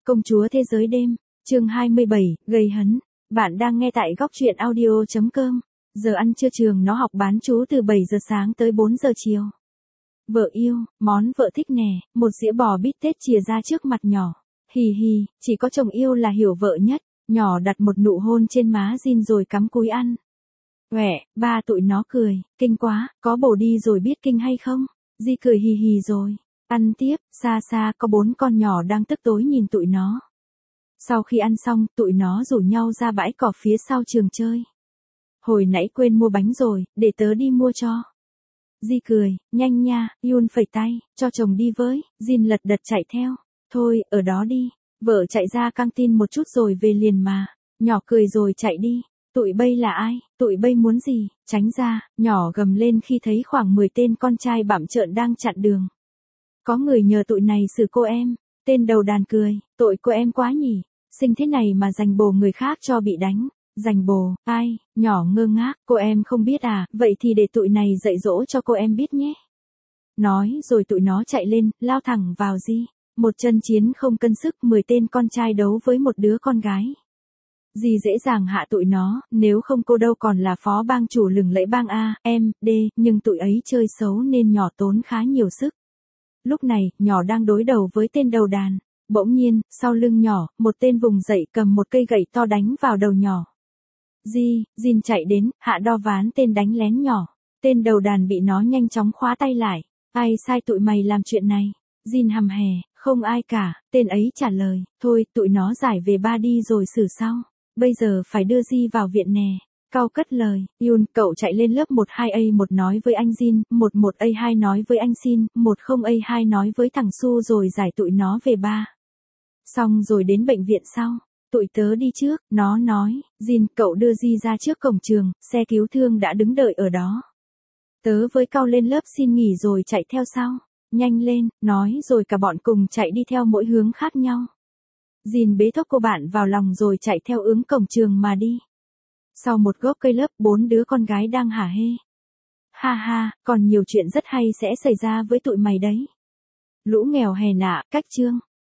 Công chúa thế giới đêm, chương 27, gây hấn. Bạn đang nghe tại góc truyện audio.com. Giờ ăn trưa trường nó học bán trú từ 7 giờ sáng tới 4 giờ chiều. Vợ yêu, món vợ thích nè, một dĩa bò bít tết chìa ra trước mặt nhỏ. Hì hì, chỉ có chồng yêu là hiểu vợ nhất. Nhỏ đặt một nụ hôn trên má Jin rồi cắm cúi ăn. Uẻ, ba tụi nó cười, kinh quá, có bồ đi rồi biết kinh hay không? Di cười hì hì rồi. Ăn tiếp, xa xa có 4 con nhỏ đang tức tối nhìn tụi nó. Sau khi ăn xong, tụi nó rủ nhau ra bãi cỏ phía sau trường chơi. Hồi nãy quên mua bánh rồi, để tớ đi mua cho. Di cười, nhanh nha, Yun phẩy tay, cho chồng đi với, Jin lật đật chạy theo. Thôi, ở đó đi, vợ chạy ra căng tin một chút rồi về liền mà. Nhỏ cười rồi chạy đi. Tụi bây là ai, tụi bây muốn gì, tránh ra, nhỏ gầm lên khi thấy khoảng 10 tên con trai bặm trợn đang chặn đường. Có người nhờ tụi này xử cô em, tên đầu đàn cười, tội cô em quá nhỉ, sinh thế này mà giành bồ người khác cho bị đánh, giành bồ, ai, nhỏ ngơ ngác, cô em không biết à, vậy thì để tụi này dạy dỗ cho cô em biết nhé. Nói rồi tụi nó chạy lên, lao thẳng vào Di, một trận chiến không cân sức 10 tên con trai đấu với một đứa con gái. Di dễ dàng hạ tụi nó, nếu không cô đâu còn là phó bang chủ lừng lẫy bang A, M, D, nhưng tụi ấy chơi xấu nên nhỏ tốn khá nhiều sức. Lúc này, nhỏ đang đối đầu với tên đầu đàn. Bỗng nhiên, sau lưng nhỏ, một tên vùng dậy cầm một cây gậy to đánh vào đầu nhỏ. Jin chạy đến, hạ đo ván tên đánh lén nhỏ. Tên đầu đàn bị nó nhanh chóng khóa tay lại. Ai sai tụi mày làm chuyện này? Jin hầm hè, không ai cả, tên ấy trả lời, thôi, tụi nó giải về ba đi rồi xử sau. Bây giờ phải đưa Di vào viện nè. Cao cất lời, Yun, cậu chạy lên lớp 12A1 nói với anh Jin, 11A2 nói với anh Sin, 10A2 nói với thằng Su rồi giải tụi nó về ba. Xong rồi đến bệnh viện sau. Tụi tớ đi trước, nó nói, Jin, cậu đưa Di ra trước cổng trường, xe cứu thương đã đứng đợi ở đó. Tớ với Cao lên lớp xin nghỉ rồi chạy theo sau. Nhanh lên, nói rồi cả bọn cùng chạy đi theo mỗi hướng khác nhau. Jin bế thốc cô bạn vào lòng rồi chạy theo hướng cổng trường mà đi. Sau một gốc cây lớp, 4 đứa con gái đang hả hê. Ha ha, còn nhiều chuyện rất hay sẽ xảy ra với tụi mày đấy. Lũ nghèo hèn ạ, cách chương.